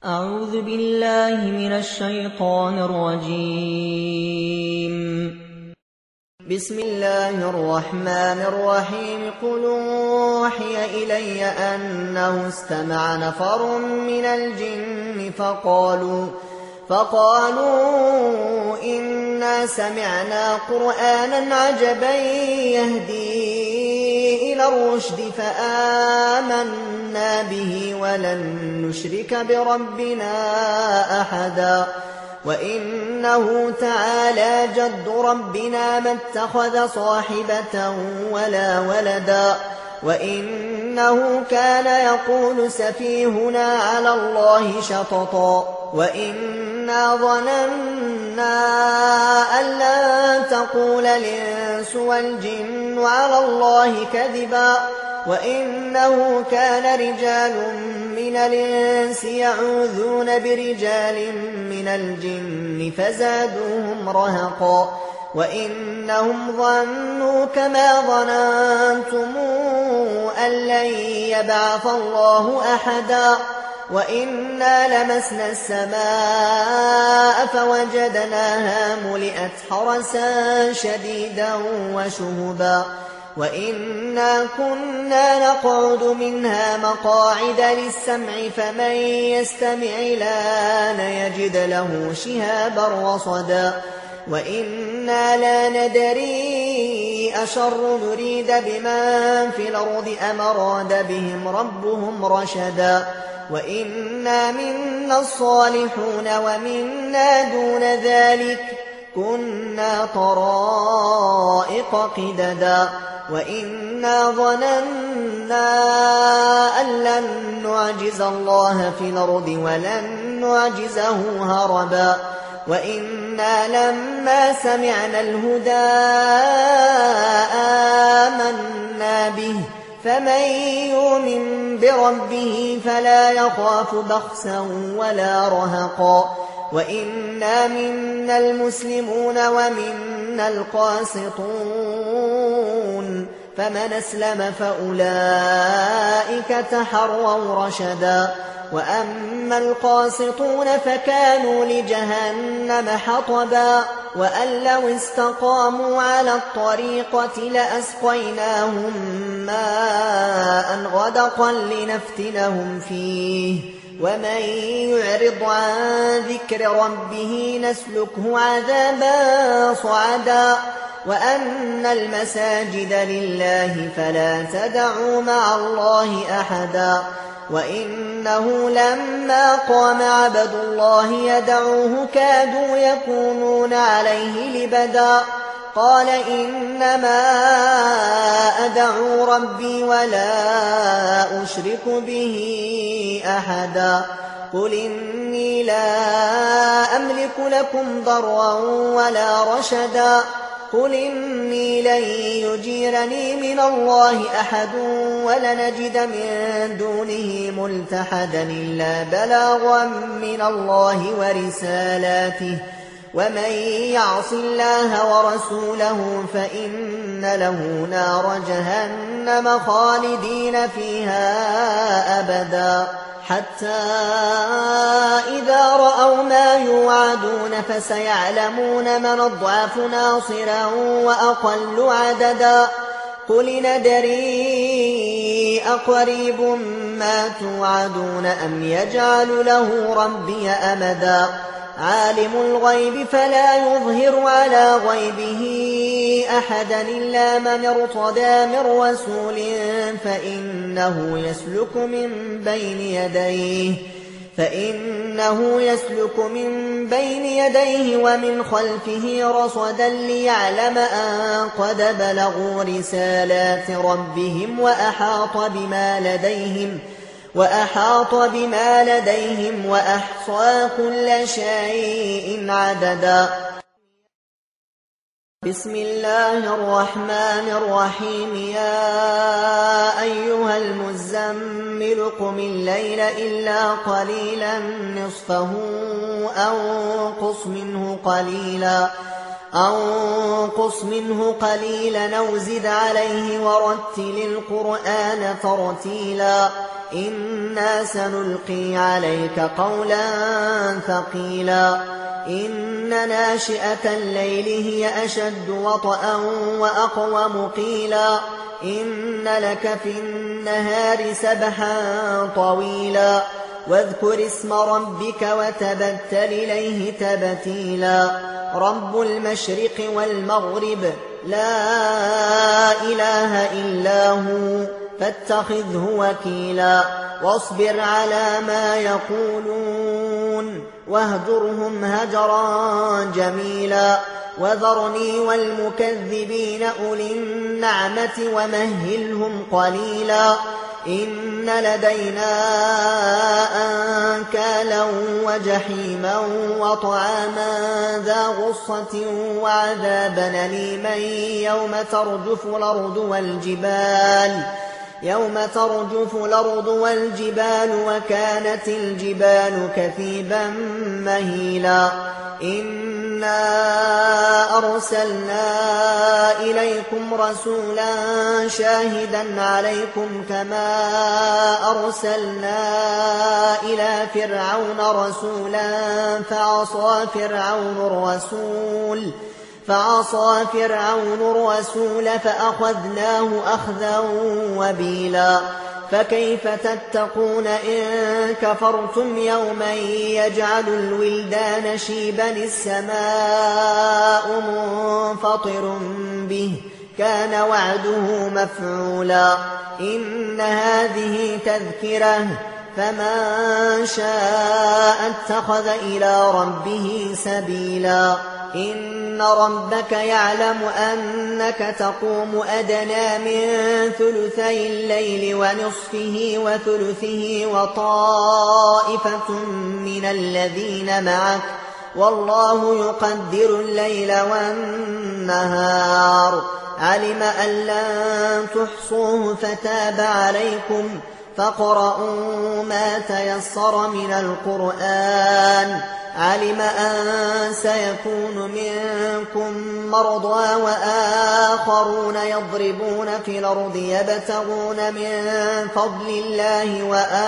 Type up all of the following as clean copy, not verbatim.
أعوذ بالله من الشيطان الرجيم. بسم الله الرحمن الرحيم. قل أوحي إلي أنه استمع نفر من الجن فقالوا إنا سمعنا قرآنا عجبا يهدي إلى الرشد فآمنا به ولن نشرك بربنا أحدا وإنه تعالى جد ربنا ما اتخذ صاحبة ولا ولدا وإنه كان يقول سفيهنا على الله شططا وإنا ظننا أن لن تقول الإنس والجن على الله كذبا وإنه كان رجال من الإنس يعوذون برجال من الجن فزادوهم رهقا وإنهم ظنوا كما ظننتم أن لن يبعث الله أحدا وإنا لمسنا السماء فوجدناها ملئت حرسا شديدا وشهبا وإنا كنا نقعد منها مقاعد للسمع فمن يستمع الآن يجد له شهابا رصدا وإنا لا ندري أشر نريد بمن في الأرض أم أراد بهم ربهم رشدا وإنا منا الصالحون ومنا دون ذلك كنا طرائق قددا وإنا ظننا أن لن نعجز الله في الأرض ولن نعجزه هربا وإنا لما سمعنا الهدى آمنا به فمن يؤمن بربه فلا يخاف بخسا ولا رهقا وإنا منا المسلمون ومنا القاسطون فمن أسلم فأولئك تحروا رشدا وأما القاسطون فكانوا لجهنم حطبا وأن لو استقاموا على الطريقة لأسقيناهم ماء غدقا لنفتنهم فيه ومن يعرض عن ذكر ربه نسلكه عذابا صعدا وأن المساجد لله فلا تدعوا مع الله أحدا وإنه لما قام عبد الله يدعوه كادوا يكونون عليه لبدا قال إنما أدعو ربي ولا أشرك به أحدا قل إني لا أملك لكم ضرا ولا رشدا قل إني لن يجيرني من الله أحد ولنجد من دونه ملتحدا إلا بلاغا من الله ورسالاته ومن يعص الله ورسوله فإن له نار جهنم خالدين فيها أبدا حتى إذا رأوا ما يوعدون فسيعلمون من أضعف ناصرا وأقل عددا قل ندري أقريب ما توعدون أم يجعل له ربي أمدا عالم الغيب فلا يظهر على غيبه أحدا إلا من ارتضى من رسول فإنه يسلك من بين يديه ومن خلفه رصدا ليعلم أن قد بلغوا رسالات ربهم وأحاط بما لديهم وأحصى كل شيء عددا بسم الله الرحمن الرحيم يا أيها المزمل قم الليل إلا قليلا نصفه أو انقص منه قليلا أو انقص منه قليلا أو زد عليه ورتل القرآن ترتيلا إنا سنلقي عليك قولا ثقيلا إن ناشئة الليل هي أشد وطئا وأقوم قيلا إن لك في النهار سبحا طويلا واذكر اسم ربك وتبتل إليه تبتيلا رب المشرق والمغرب لا إله إلا هو فاتخذه وكيلا واصبر على ما يقولون واهجرهم هجرا جميلا وذرني والمكذبين أولي النعمة ومهلهم قليلا إن لدينا أنكالا وجحيما وطعاما ذا غصة وعذابا أليما يوم ترجف الأرض والجبال وكانت الجبال كثيبا مهيلا إنا أرسلنا إليكم رسولا شاهدا عليكم كما أرسلنا إلى فرعون رسولا فعصى فرعون الرسول فأخذناه أخذا وبيلا فكيف تتقون إن كفرتم يوما يجعل الولدان شيبا السماء منفطر به كان وعده مفعولا إن هذه تذكرة فمن شاء اتخذ إلى ربه سبيلا إن ربك يعلم أنك تقوم أدنى من ثلثي الليل ونصفه وثلثه وطائفة من الذين معك والله يقدر الليل والنهار علم أن لن تحصوه فتاب عليكم فاقرؤوا ما تيسر من القرآن علم أن سيكون منكم مرضى وآخرون يضربون في الأرض يبتغون من فضل الله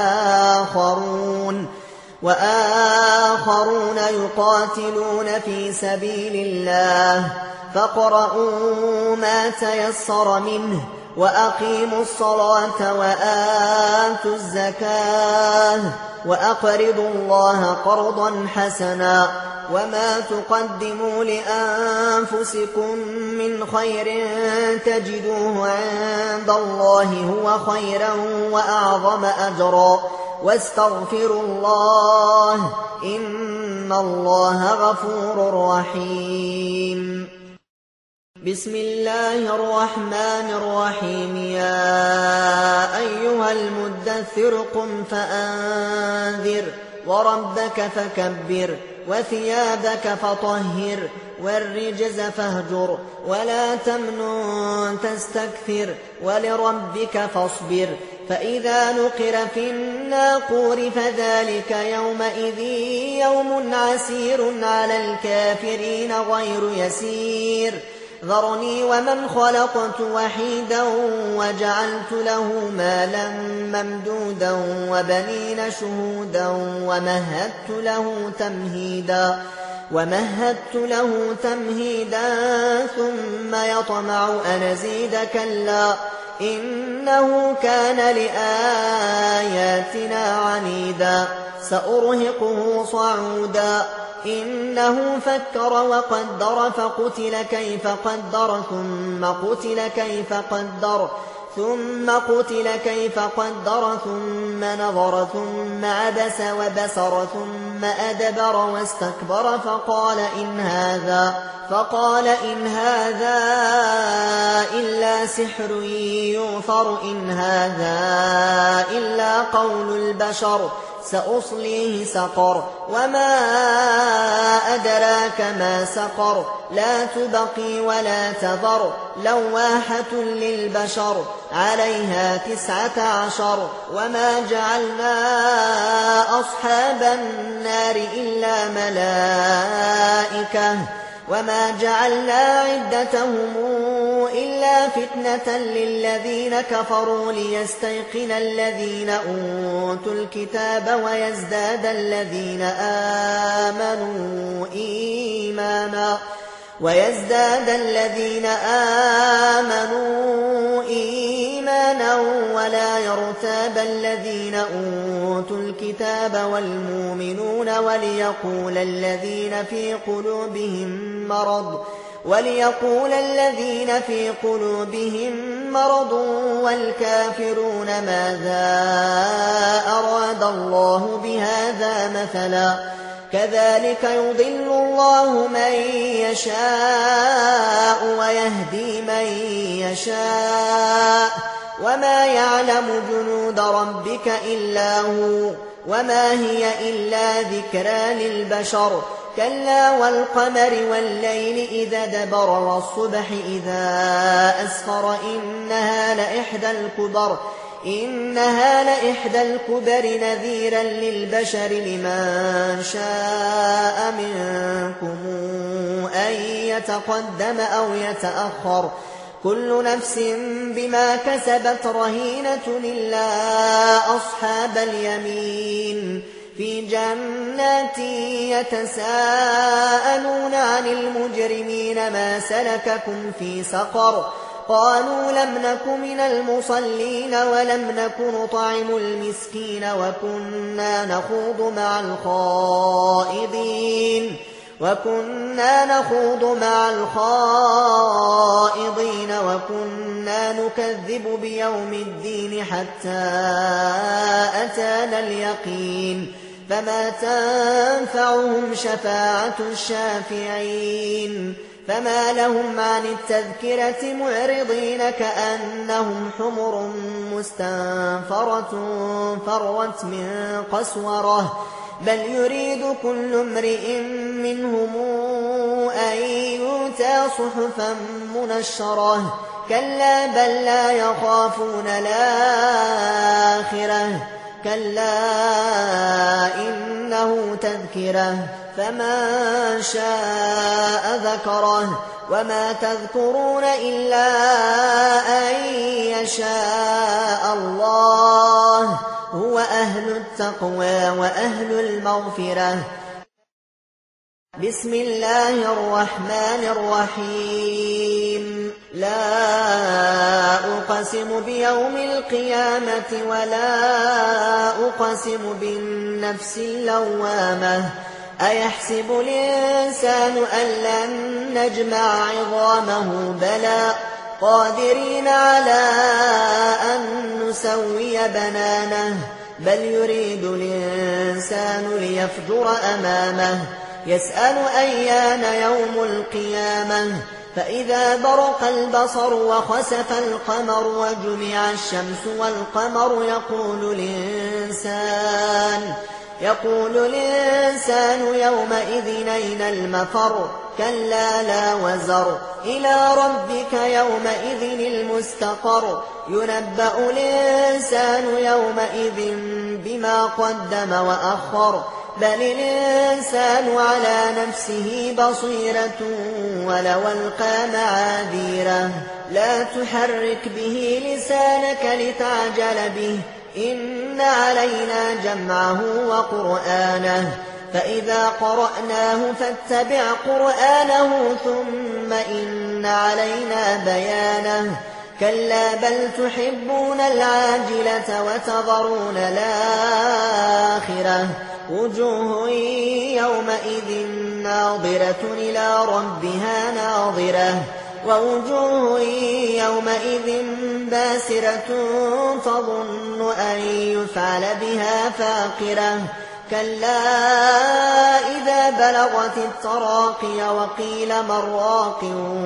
وآخرون يقاتلون في سبيل الله فاقرؤوا ما تيسر منه وأقيموا الصلاة وآتوا الزكاة وأقرضوا الله قرضا حسنا وما تقدموا لأنفسكم من خير تجدوه عند الله هو خيرا وأعظم أجرا واستغفروا الله إن الله غفور رحيم بسم الله الرحمن الرحيم يا أيها المدثر قم فأنذر وربك فكبر وثيابك فطهر والرجز فاهجر ولا تمنن تستكثر ولربك فاصبر فإذا نقر في الناقور فذلك يومئذ يوم عسير على الكافرين غير يسير ذرني ومن خلقت وحيدا وجعلت له مالا ممدودا وبنين شهودا ومهدت له تمهيدا ثم يطمع أن أزيد كلا إنه كان لآياتنا عنيدا سأرهقه صعودا إنه فكر وقدر فقتل كيف قدر ثم قتل كيف قدر ثم نظر ثم عبس وبسر ثم أدبر واستكبر فقال إن هذا إلا سحر يؤثر إن هذا إلا قول البشر سأصليه سقر وما أدراك ما سقر لا تبقي ولا تذر لواحة للبشر عليها 19 وما جعلنا أصحاب النار إلا ملائكة وما جعلنا عدتهم إلا فتنة للذين كفروا ليستيقن الذين أوتوا الكتاب ويزداد الذين آمنوا إيمانا ولا يرتاب الذين أوتوا الكتاب والمؤمنون وليقول الذين في قلوبهم مرض والكافرون ماذا أراد الله بهذا مثلا كذلك يضل الله من يشاء ويهدي من يشاء وما يعلم جنود ربك إلا هو وما هي إلا ذكرى للبشر كلا والقمر والليل إذا دبر والصبح إذا أسفر إنها لإحدى الكبر نذيرا للبشر لمن شاء منكم أن يتقدم أو يتأخر كل نفس بما كسبت رهينة إلا أصحاب اليمين في جنات يتساءلون عن المجرمين ما سلككم في سقر قالوا لم نك من المصلين ولم نك نطعم المسكين وكنا نخوض مع الخائضين وكنا نكذب بيوم الدين حتى أتانا اليقين فما تنفعهم شفاعة الشافعين فما لهم عن التذكرة معرضين كأنهم حمر مستنفرة فرت من قسورة بل يريد كل امرئ منهم أن يؤتى صحفا منشرة كلا بل لا يخافون الآخرة كلا إنه تذكرة فمن شاء ذكره وما تذكرون إلا أن يشاء الله هو أهل التقوى وأهل المغفرة بسم الله الرحمن الرحيم لا أقسم بيوم القيامة ولا أقسم بالنفس اللوامة أيحسب الإنسان أن لن نجمع عظامه بلى قادرين على أن نسوي بنانه بل يريد الإنسان ليفجر أمامه يسأل أيان يوم القيامة فإذا برق البصر وخسف القمر وجمع الشمس والقمر يقول الإنسان يومئذ أين المفر كلا لا وزر إلى ربك يومئذ المستقر ينبأ الإنسان يومئذ بما قدم وأخر بل الإنسان على نفسه بصيرة ولو ألقى معاذيره لا تحرك به لسانك لتعجل به إن علينا جمعه وقرآنه فإذا قرأناه فاتبع قرآنه ثم إن علينا بيانه كلا بل تحبون العاجلة وتذرون الآخرة وجوه يومئذ ناظرة إلى ربها ناظرة ووجوه يومئذ باسرة تظن أن يفعل بها فاقرة كلا إذا بلغت التراقي وقيل من راق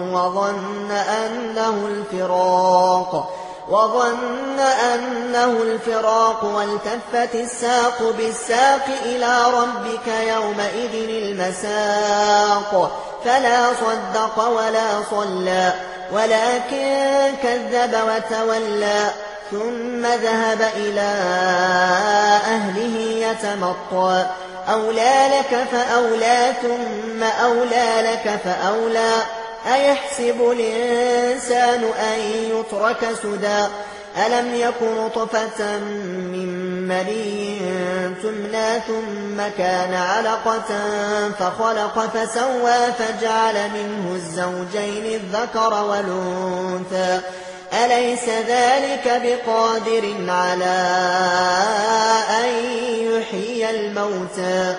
وظن أنه الفراق والتفت الساق بالساق إلى ربك يومئذ المساق فلا صدق ولا صلى ولكن كذب وتولى ثم ذهب إلى أهله يتمطى أولى لك فأولى ثم أولى لك فأولى أيحسب الإنسان أن يترك سدى ألم يكن نطفة من مني تمنى ثم كان علقة فخلق فسوى فجعل منه الزوجين الذكر والأنثى أليس ذلك بقادر على أن يحيي الموتى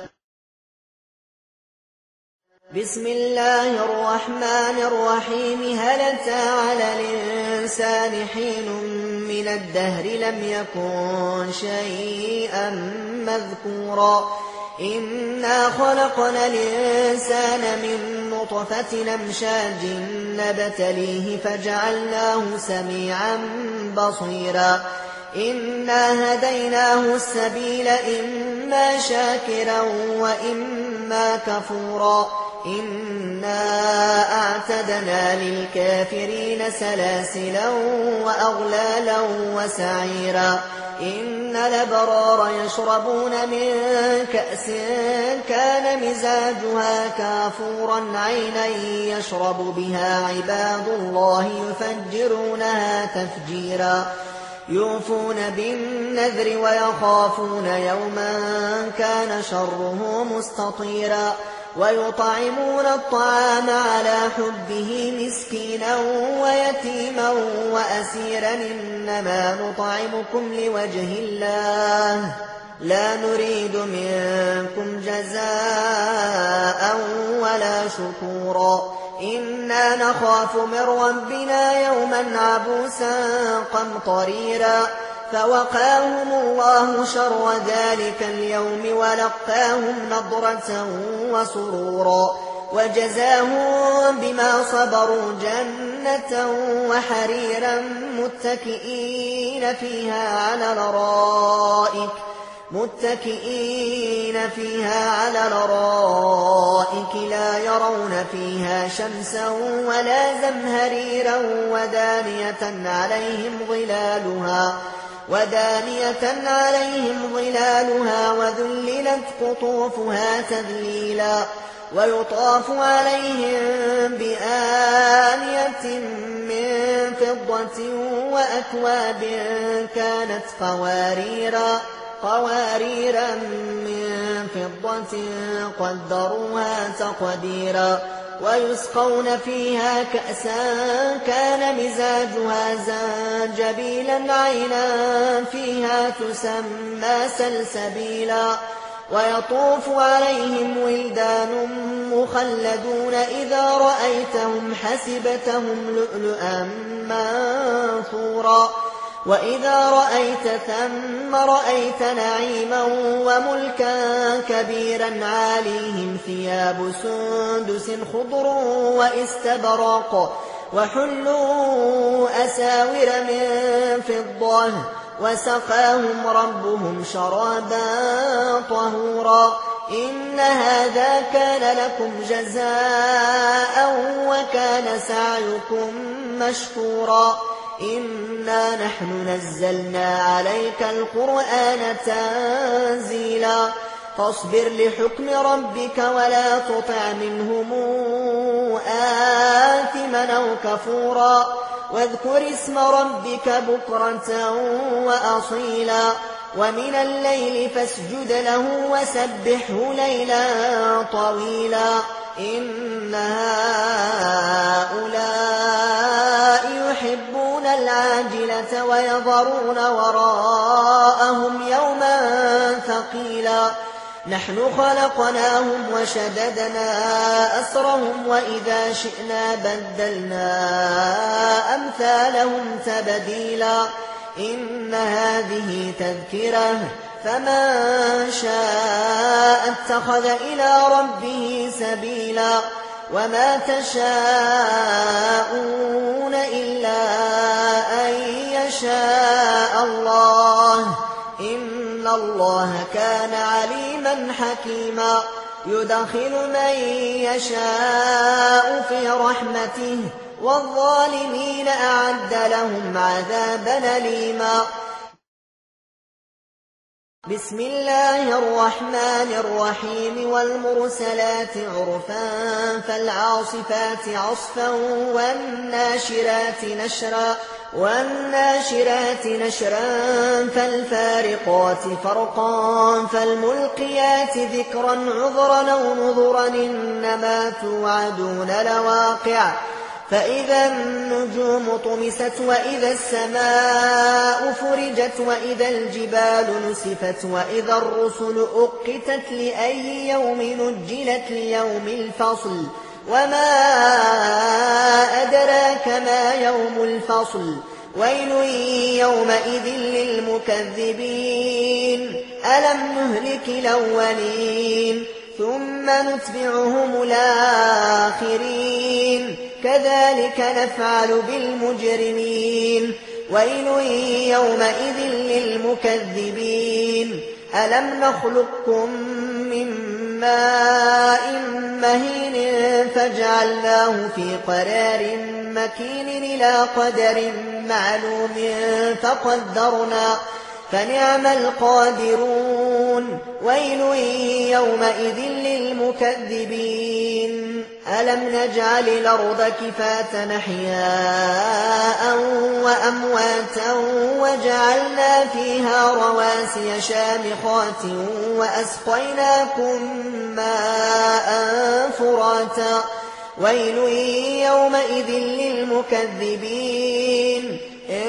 بسم الله الرحمن الرحيم هل أتى على الإنسان حين من الدهر لم يكن شيئا مذكورا إنا خلقنا الإنسان من نطفة أمشاج نبتليه فجعلناه سميعا بصيرا إنا هديناه السبيل إما شاكرا وإما كفورا إنا أعتدنا للكافرين سلاسلا وأغلالا وسعيرا إن الأبرار يشربون من كأس كان مزاجها كافورا عينا يشرب بها عباد الله يفجرونها تفجيرا يوفون بالنذر ويخافون يوما كان شره مستطيرا ويطعمون الطعام على حبه مسكينا ويتيما وأسيرا إنما نطعمكم لوجه الله لا نريد منكم جزاء ولا شكورا إنا نخاف من ربنا يوما عبوسا قمطريرا فوقاهم الله شر ذلك اليوم ولقاهم نضرة وسرورا وجزاهم بما صبروا جنة وحريرا متكئين فيها على الأرائك لا يرون فيها شمسا ولا زمهريرا ودانية عليهم ظلالها وذللت قطوفها تذليلا ويطاف عليهم بآنية من فضة وأكواب كانت قواريرا من فضة قدروها تقديرا ويسقون فيها كأسا كان مزاجها زنجبيلا عينا فيها تسمى سلسبيلا ويطوف عليهم ولدان مخلدون إذا رأيتهم حسبتهم لؤلؤا منثورا وإذا رأيت ثم رأيت نعيما وملكا كبيرا عاليهم ثياب سندس خضر واستبرق وحلوا أساور من فضة وسقاهم ربهم شرابا طهورا إن هذا كان لكم جزاء وكان سعيكم مشكورا إنا نحن نزلنا عليك القرآن تنزيلا فاصبر لحكم ربك ولا تطع منهم آثما أو كفورا واذكر اسم ربك بكرة وأصيلا ومن الليل فاسجد له وسبحه ليلا طويلا إن هؤلاء يحبون العاجلة ويذرون وراءهم يوما ثقيلا نحن خلقناهم وشددنا أسرهم وإذا شئنا بدلنا أمثالهم تبديلا إن هذه تذكرة فمن شاء اتخذ إلى ربه سبيلا وما تشاءون إلا أن يشاء الله إن الله كان عليما حكيما يدخل من يشاء في رحمته والظالمين أعد لهم عذابا أليما بسم الله الرحمن الرحيم والمرسلات عرفا فالعاصفات عصفا والناشرات نشرا فالفارقات فرقا فالملقيات ذكرا عذرا أو نذرا إنما توعدون لواقع فإذا النجوم طمست وإذا السماء فرجت وإذا الجبال نسفت وإذا الرسل أقتت لأي يوم نجلت ليوم الفصل وما أدراك ما يوم الفصل ويل يومئذ للمكذبين ألم نهلك الأولين ثم نتبعهم الآخرين كذلك نفعل بالمجرمين ويل يومئذ للمكذبين ألم نخلقكم من ماء مهين فجعلناه في قرار مكين إلى قدر معلوم فقدرنا فنعم القادرون ويل يومئذ للمكذبين ألم نجعل الأرض كفاة أحياء وأمواتا وجعلنا فيها رواسي شامخات وأسقيناكم ماء فراتا ويل يومئذ للمكذبين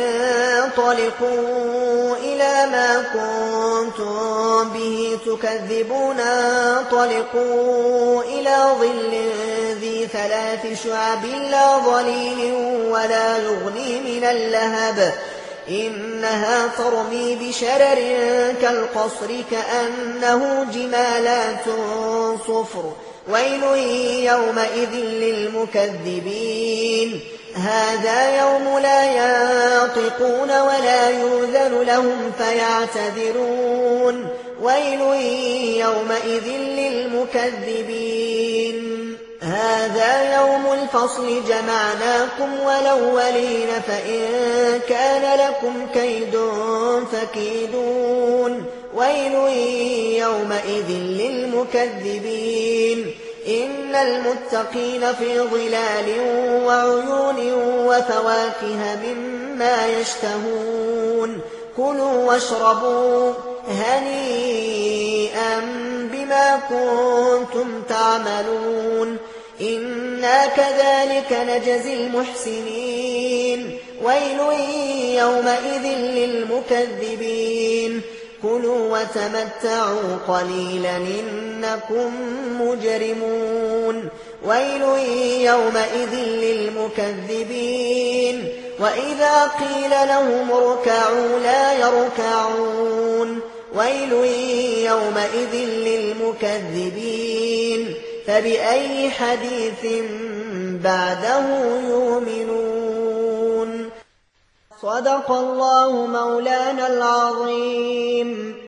انطلقوا إلى ما كنتم به تكذبون انطلقوا إلى ظل ذي 3 شعب لا ظليل ولا يغني من اللهب إنها ترمي بشرر كالقصر كأنه جمالات صفر ويل يومئذ للمكذبين هذا يوم لا ينطقون ولا يؤذن لهم فيعتذرون ويل يومئذ للمكذبين هذا يوم الفصل جمعناكم والأولين فإن كان لكم كيد فكيدون ويل يومئذ للمكذبين إن المتقين في ظلال وعيون وفواكه مما يشتهون كلوا واشربوا هنيئا بما كنتم تعملون إنا كذلك نجزي المحسنين ويل يومئذ للمكذبين كلوا وتمتعوا قليلا إنكم مجرمون ويل يومئذ للمكذبين وإذا قيل لهم اركعوا لا يركعون ويل يومئذ للمكذبين فبأي حديث بعده يؤمنون صدق الله مولانا العظيم.